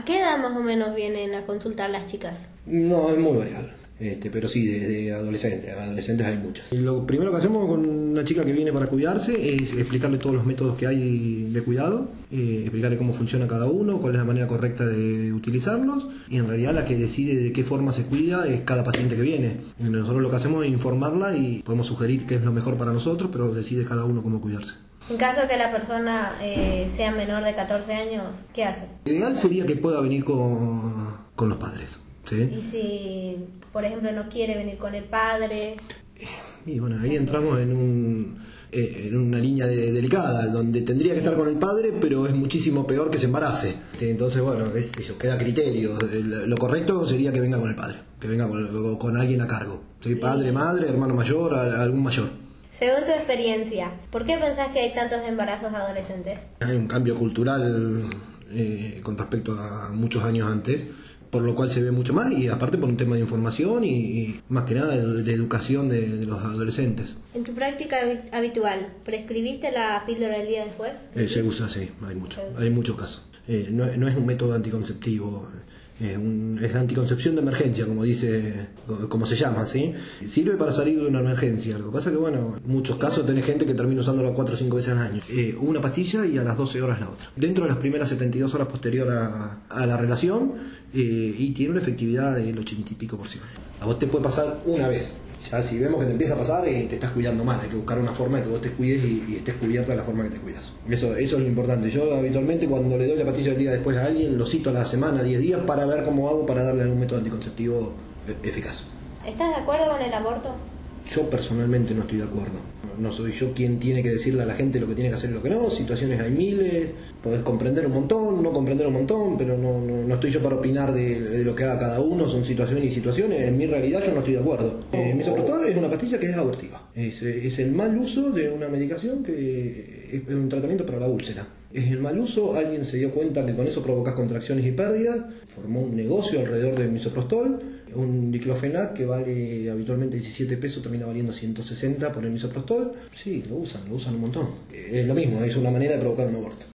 qué edad más o menos vienen a consultar las chicas? No, es muy variable. Pero sí, de adolescentes hay muchas. Y lo primero que hacemos con una chica que viene para cuidarse es explicarle todos los métodos que hay de cuidado, explicarle cómo funciona cada uno, cuál es la manera correcta de utilizarlos, y en realidad la que decide de qué forma se cuida es cada paciente que viene. Y nosotros lo que hacemos es informarla y podemos sugerir qué es lo mejor para nosotros, pero decide cada uno cómo cuidarse. En caso de que la persona sea menor de 14 años, ¿qué hace? Lo ideal sería que pueda venir con los padres. ¿Sí? Y si, por ejemplo, no quiere venir con el padre. Y bueno, ahí entramos en una línea delicada, donde tendría que estar con el padre, pero es muchísimo peor que se embarace. Entonces, bueno, eso queda a criterio. Lo correcto sería que venga con el padre, que venga con alguien a cargo. ¿Sí? Padre, madre, hermano mayor, algún mayor. Según tu experiencia, ¿por qué pensás que hay tantos embarazos adolescentes? Hay un cambio cultural con respecto a muchos años antes, por lo cual se ve mucho más, y aparte por un tema de información y más que nada de educación de los adolescentes. En tu práctica habitual, ¿prescribiste la píldora el día después? Se usa, sí, hay muchos casos. No es un método anticonceptivo, es anticoncepción de emergencia, como se llama, ¿sí? Sirve para salir de una emergencia. Lo que pasa es que, bueno, en muchos casos tenés gente que termina usándola 4 o 5 veces al año. Una pastilla y a las 12 horas la otra. Dentro de las primeras 72 horas posterior a la relación, y tiene una efectividad del 80 y pico %. A vos te puede pasar una vez. Ya si vemos que te empieza a pasar, te estás cuidando mal. Hay que buscar una forma de que vos te cuides y estés cubierta de la forma que te cuidas. Eso es lo importante. Yo habitualmente cuando le doy la pastilla el día después a alguien, lo cito a la semana, 10 días, para ver cómo hago para darle algún método anticonceptivo eficaz. ¿Estás de acuerdo con el aborto? Yo personalmente no estoy de acuerdo. No soy yo quien tiene que decirle a la gente lo que tiene que hacer y lo que no. Situaciones hay miles, podés comprender un montón, no comprender un montón, pero no estoy yo para opinar de lo que haga cada uno. Son situaciones y situaciones. En mi realidad yo no estoy de acuerdo. Misoprostol es una pastilla que es abortiva. Es el mal uso de una medicación que es un tratamiento para la úlcera. Es el mal uso, alguien se dio cuenta que con eso provocas contracciones y pérdidas, formó un negocio alrededor del misoprostol. Un diclofenac que vale habitualmente 17 pesos termina valiendo 160 por el misoprostol. Sí, lo usan un montón. Es lo mismo, es una manera de provocar un aborto.